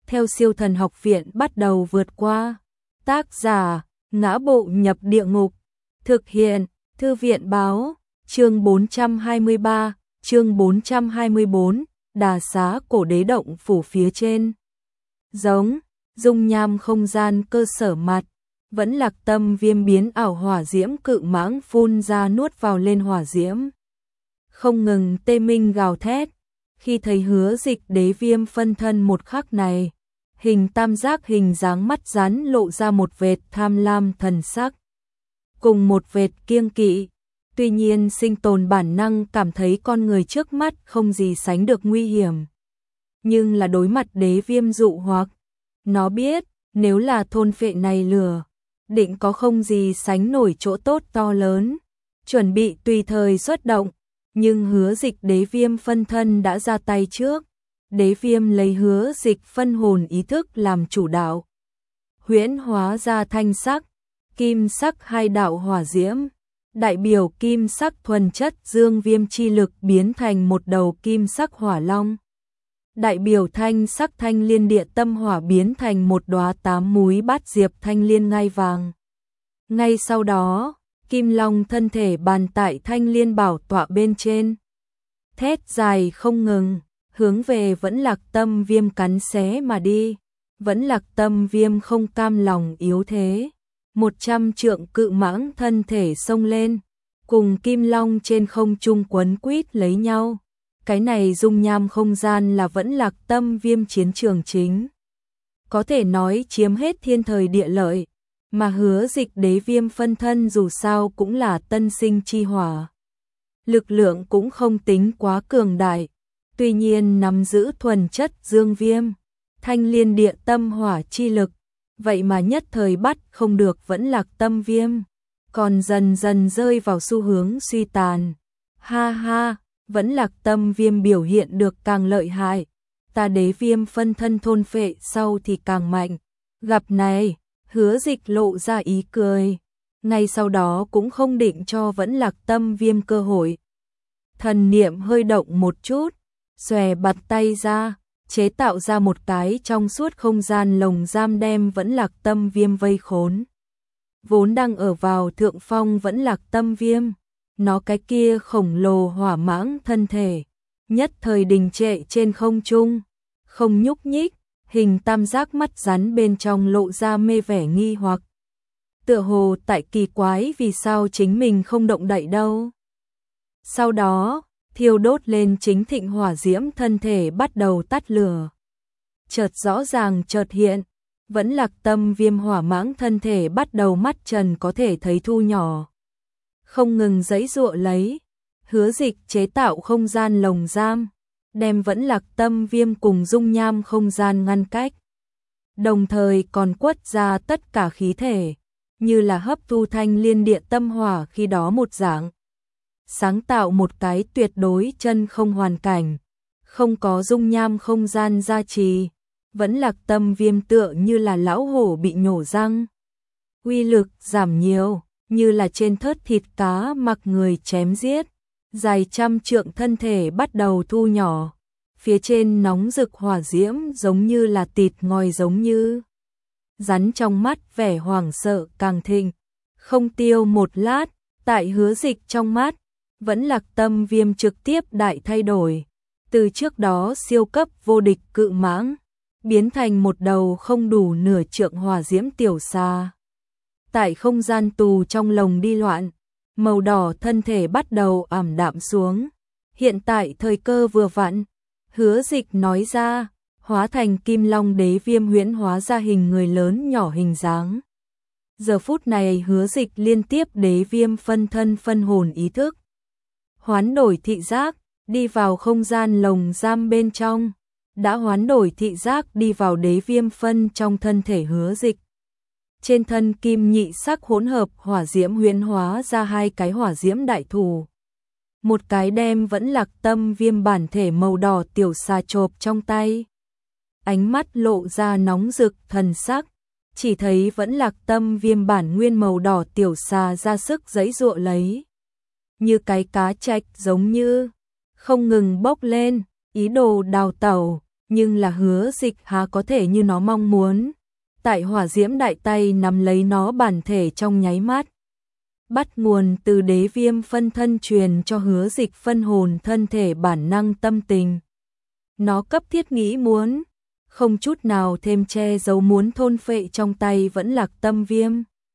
theo Siêu Thần Học Viện bắt đầu vượt qua. Tác giả: Ngã Bộ Nhập Địa Ngục. Thực hiện: Thư viện báo. Chương 423, chương 424, Đà Xá Cổ Đế Động Phủ phía trên. Giống, dung nham không gian cơ sở mặt, vẫn Lạc Tâm Viêm biến ảo hỏa diễm cự mãng phun ra nuốt vào lên hỏa diễm. Không ngừng tê minh gào thét, khi thấy Hứa Dịch Đế Viêm phân thân một khắc này, hình tam giác hình dáng mắt rắn lộ ra một vệt tham lam thần sắc, cùng một vệt kiêng kỵ. Tuy nhiên sinh tồn bản năng cảm thấy con người trước mắt không gì sánh được nguy hiểm. Nhưng là đối mặt đế viêm dụ hoặc, nó biết nếu là thôn phệ này lửa, định có không gì sánh nổi chỗ tốt to lớn, chuẩn bị tùy thời xuất động. Nhưng Hứa Dịch Đế Viêm phân thân đã ra tay trước. Đế Viêm lấy Hứa Dịch phân hồn ý thức làm chủ đạo, huyễn hóa ra thanh sắc, kim sắc hai đạo hỏa diễm, đại biểu kim sắc thuần chất dương viêm chi lực biến thành một đầu kim sắc hỏa long. Đại biểu thanh sắc thanh liên địa tâm hỏa biến thành một đóa 8 múi bát diệp thanh liên ngai vàng. Ngay sau đó, kim long thân thể bàn tại thanh liên bảo tọa bên trên, thét dài không ngừng, hướng về Vẫn Lạc Tâm Viêm cắn xé mà đi. Vẫn Lạc Tâm Viêm không cam lòng yếu thế, 100 trượng cự mãng thân thể xông lên, cùng kim long trên không trung quấn quýt lấy nhau. Cái này dung nham không gian là Vẫn Lạc Tâm Viêm chiến trường chính, có thể nói chiếm hết thiên thời địa lợi, mà Hứa Dịch Đế Viêm phân thân dù sao cũng là tân sinh chi hỏa, lực lượng cũng không tính quá cường đại, tuy nhiên nắm giữ thuần chất dương viêm, thanh liên địa tâm hỏa chi lực, vậy mà nhất thời bắt không được Vẫn Lạc Tâm Viêm, còn dần dần rơi vào xu hướng suy tàn. Ha ha, Vẫn Lạc Tâm Viêm biểu hiện được càng lợi hại, ta đế viêm phân thân thôn phệ sau thì càng mạnh. Gặp này, Hứa Dịch lộ ra ý cười, ngay sau đó cũng không định cho Vẫn Lạc Tâm Viêm cơ hội. Thần niệm hơi động một chút, xòe bạt tay ra, chế tạo ra một cái trong suốt không gian lồng giam đem Vẫn Lạc Tâm Viêm vây khốn. Vốn đang ở vào thượng phong Vẫn Lạc Tâm Viêm, nó cái kia khổng lồ hỏa mãng thân thể, nhất thời đình trệ trên không trung, không nhúc nhích, hình tam giác mắt rắn bên trong lộ ra mê vẻ nghi hoặc. Tựa hồ tại kỳ quái vì sao chính mình không động đậy đâu. Sau đó, thiêu đốt lên chính thịnh hỏa diễm thân thể bắt đầu tắt lửa. Chợt rõ ràng chợt hiện, Vẫn Lạc Tâm Viêm hỏa mãng thân thể bắt đầu mắt trần có thể thấy thu nhỏ, không ngừng giãy giụa lấy. Hứa Dịch chế tạo không gian lồng giam, đem Vẫn Lạc Tâm Viêm cùng dung nham không gian ngăn cách, đồng thời còn quất ra tất cả khí thể, như là hấp thu thanh liên địa tâm hỏa khi đó một dạng, sáng tạo một cái tuyệt đối chân không hoàn cảnh, không có dung nham không gian gia trì, Vẫn Lạc Tâm Viêm tựa như là lão hổ bị nhổ răng, uy lực giảm nhiều, như là trên thớt thịt cá mặc người chém giết, dài trăm trượng thân thể bắt đầu thu nhỏ, phía trên nóng rực hỏa diễm giống như là thịt ngòi giống như rắn, trong mắt vẻ hoảng sợ càng thịnh, không tiêu một lát, tại Hứa Dịch trong mắt, Vẫn Lạc Tâm Viêm trực tiếp đại thay đổi, từ trước đó siêu cấp vô địch cự mãng, biến thành một đầu không đủ nửa trượng hỏa diễm tiểu xà. Tại không gian tù trong lồng đi loạn, màu đỏ thân thể bắt đầu ảm đạm xuống. Hiện tại thời cơ vừa vặn, Hứa Dịch nói ra, hóa thành Kim Long Đế Viêm huyễn hóa ra hình người lớn nhỏ hình dáng. Giờ phút này Hứa Dịch liên tiếp đế viêm phân thân phân hồn ý thức, hoán đổi thị giác, đi vào không gian lồng giam bên trong, đã hoán đổi thị giác đi vào đế viêm phân trong thân thể Hứa Dịch. Trên thân kim nhị sắc hỗn hợp hỏa diễm huyễn hóa ra hai cái hỏa diễm đại thù. Một cái đem Vẫn Lạc Tâm Viêm bản thể màu đỏ tiểu xà chộp trong tay. Ánh mắt lộ ra nóng rực thần sắc, chỉ thấy Vẫn Lạc Tâm Viêm bản nguyên màu đỏ tiểu xà ra sức giãy giụa lấy, như cái cá trạch giống như không ngừng bốc lên, ý đồ đào tẩu, nhưng là Hứa Dịch há có thể như nó mong muốn. Tại hỏa diễm đại tay nắm lấy nó bản thể trong nháy mắt. Bắt nguồn từ đế viêm phân thân truyền cho Hứa Dịch phân hồn thân thể bản năng tâm tình. Nó cấp thiết nghĩ muốn, không chút nào thêm che giấu muốn thôn phệ trong tay vẫn Lạc Tâm Viêm.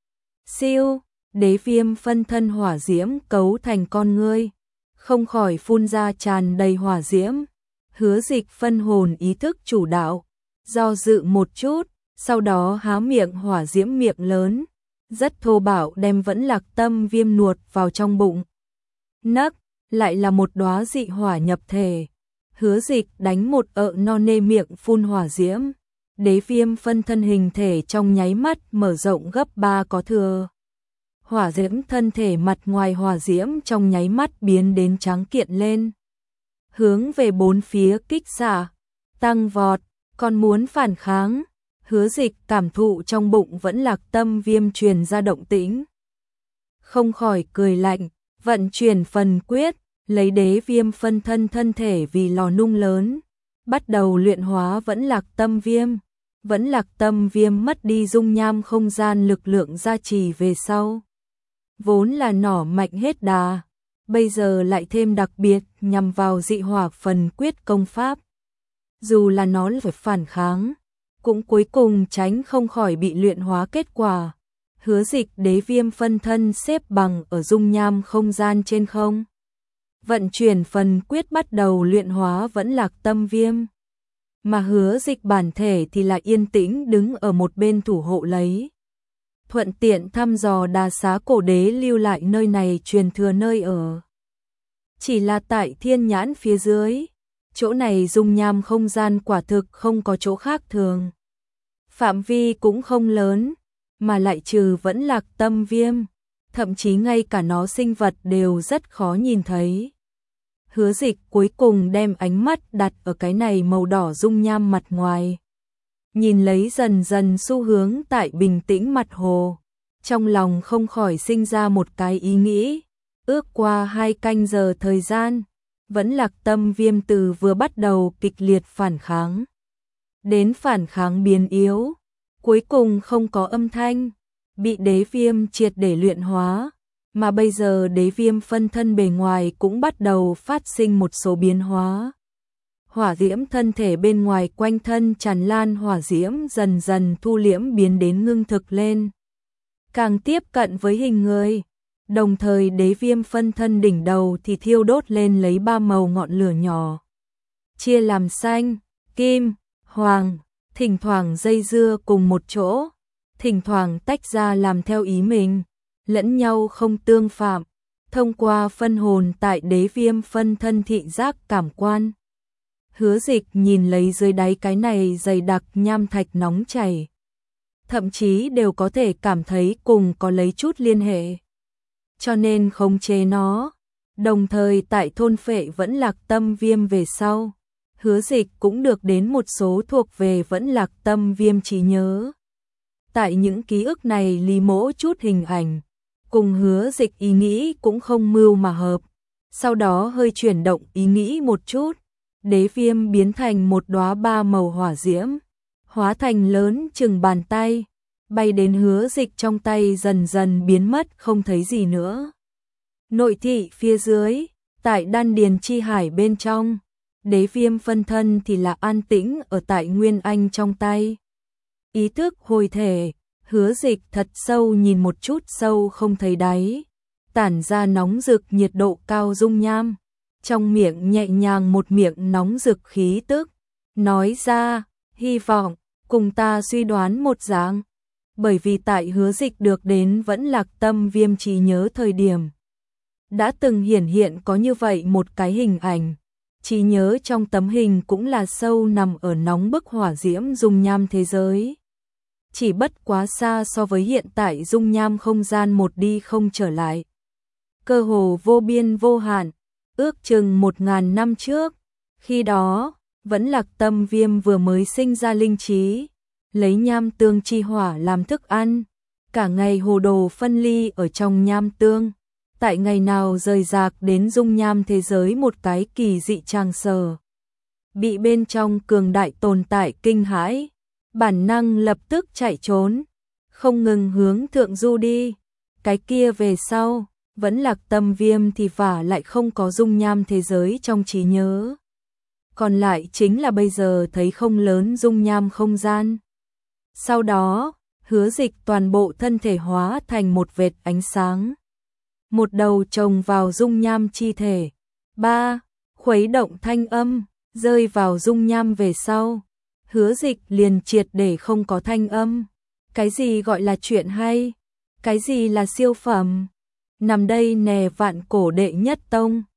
Siêu, đế viêm phân thân hỏa diễm cấu thành con ngươi, không khỏi phun ra tràn đầy hỏa diễm. Hứa Dịch phân hồn ý thức chủ đạo, do dự một chút, sau đó há miệng hỏa diễm miệng lớn, rất thô bạo đem vẫn Lạc Tâm Viêm nuốt vào trong bụng. Nấc, lại là một đóa dị hỏa nhập thể. Hứa Dịch đánh một no nê miệng phun hỏa diễm. Đế viêm phân thân hình thể trong nháy mắt mở rộng gấp 3 có thừa. Hỏa diễm thân thể mặt ngoài hỏa diễm trong nháy mắt biến đến trắng kiện lên. Hướng về bốn phía kích xạ, tăng vọt, còn muốn phản kháng. Hứa Dịch cảm thụ trong bụng vẫn Lạc Tâm Viêm truyền ra động tĩnh. Không khỏi cười lạnh, vận chuyển phần quyết, lấy đế viêm phân thân thân thể vì lò nung lớn, bắt đầu luyện hóa vẫn Lạc Tâm Viêm. Vẫn Lạc Tâm Viêm mất đi dung nham không gian lực lượng gia trì về sau. Vốn là nỏ mạnh hết đà, bây giờ lại thêm đặc biệt nhằm vào dị hỏa phần quyết công pháp. Dù là nó phải phản kháng, cũng cuối cùng tránh không khỏi bị luyện hóa kết quả. Hứa Dịch đế viêm phân thân xếp bằng ở dung nham không gian trên không. Vận chuyển phần quyết bắt đầu luyện hóa vẫn Lạc Tâm Viêm. Mà Hứa Dịch bản thể thì là yên tĩnh đứng ở một bên thủ hộ lấy. Thuận tiện thăm dò đà xá cổ đế lưu lại nơi này truyền thừa nơi ở. Chỉ là tại thiên nhãn phía dưới, chỗ này dung nham không gian quả thực không có chỗ khác thường. Phạm vi cũng không lớn, mà lại trừ vẫn Lạc Tâm Viêm, thậm chí ngay cả nó sinh vật đều rất khó nhìn thấy. Hứa Dịch cuối cùng đem ánh mắt đặt ở cái này màu đỏ dung nham mặt ngoài. Nhìn lấy dần dần xu hướng tại bình tĩnh mặt hồ, trong lòng không khỏi sinh ra một cái ý nghĩ. Ước qua 2 canh giờ thời gian, vẫn Lạc Tâm Viêm từ vừa bắt đầu kịch liệt phản kháng, đến phản kháng biến yếu, cuối cùng không có âm thanh, bị đế viêm triệt để luyện hóa. Mà bây giờ đế viêm phân thân bề ngoài cũng bắt đầu phát sinh một số biến hóa. Hỏa diễm thân thể bên ngoài quanh thân tràn lan hỏa diễm dần dần thu liễm biến đến ngưng thực lên, càng tiếp cận với hình người. Đồng thời đế viêm phân thân đỉnh đầu thì thiêu đốt lên lấy 3 màu ngọn lửa nhỏ, chia làm xanh, kim, hoàng, thỉnh thoảng dây dưa cùng một chỗ, thỉnh thoảng tách ra làm theo ý mình, lẫn nhau không tương phạm. Thông qua phân hồn tại đế viêm phân thân thị giác cảm quan, Hứa Dịch nhìn lấy dưới đáy cái này dày đặc nham thạch nóng chảy, thậm chí đều có thể cảm thấy cùng có lấy chút liên hệ, cho nên khống chế nó. Đồng thời tại thôn phệ vẫn Lạc Tâm Viêm về sau, Hứa Dịch cũng được đến một số thuộc về vẫn Lạc Tâm Viêm trí nhớ. Tại những ký ức này lì mỗ chút hình ảnh, cùng Hứa Dịch ý nghĩ cũng không mưu mà hợp. Sau đó hơi chuyển động ý nghĩ một chút, đế viêm biến thành một đóa 3 màu hỏa diễm, hóa thành lớn chừng bàn tay, bay đến Hứa Dịch trong tay dần dần biến mất không thấy gì nữa. Nội thị phía dưới, tại đan điền chi hải bên trong, đế viêm phân thân thì là an tĩnh ở tại Nguyên Anh trong tay. Ý thức hồi thể, Hứa Dịch thật sâu nhìn một chút sâu không thấy đáy, tản ra nóng rực nhiệt độ cao dung nham, trong miệng nhẹ nhàng một miệng nóng rực khí tức, nói ra, hy vọng, cùng ta suy đoán một dạng. Bởi vì tại Hứa Dịch được đến vẫn Lạc Tâm Viêm trí nhớ thời điểm, đã từng hiển hiện có như vậy một cái hình ảnh. Trí nhớ trong tấm hình cũng là sâu nằm ở nóng bức hỏa diễm dung nham thế giới. Chỉ bất quá xa so với hiện tại dung nham không gian một đi không trở lại. Cơ hồ vô biên vô hạn, ước chừng 1000 năm trước. Khi đó, vẫn Lạc Tâm Viêm vừa mới sinh ra linh trí, lấy nham tương chi hỏa làm thức ăn, cả ngày hồ đồ phân ly ở trong nham tương. Tại ngày nào rời rạc đến dung nham thế giới một cái kỳ dị tràng sở. bị bên trong cường đại tồn tại kinh hãi, bản năng lập tức chạy trốn, không ngừng hướng thượng du đi. Cái kia về sau, vẫn Lạc Tâm Viêm thì vả lại không có dung nham thế giới trong trí nhớ. Còn lại chính là bây giờ thấy không lớn dung nham không gian. Sau đó, Hứa Dịch toàn bộ thân thể hóa thành một vệt ánh sáng. Một đầu chồng vào dung nham chi thể. 3. Khuấy động thanh âm, rơi vào dung nham về sau. Hứa Dịch liền triệt để không có thanh âm. Cái gì gọi là chuyện hay? Cái gì là siêu phẩm? Nằm đây nè vạn cổ đệ nhất tông.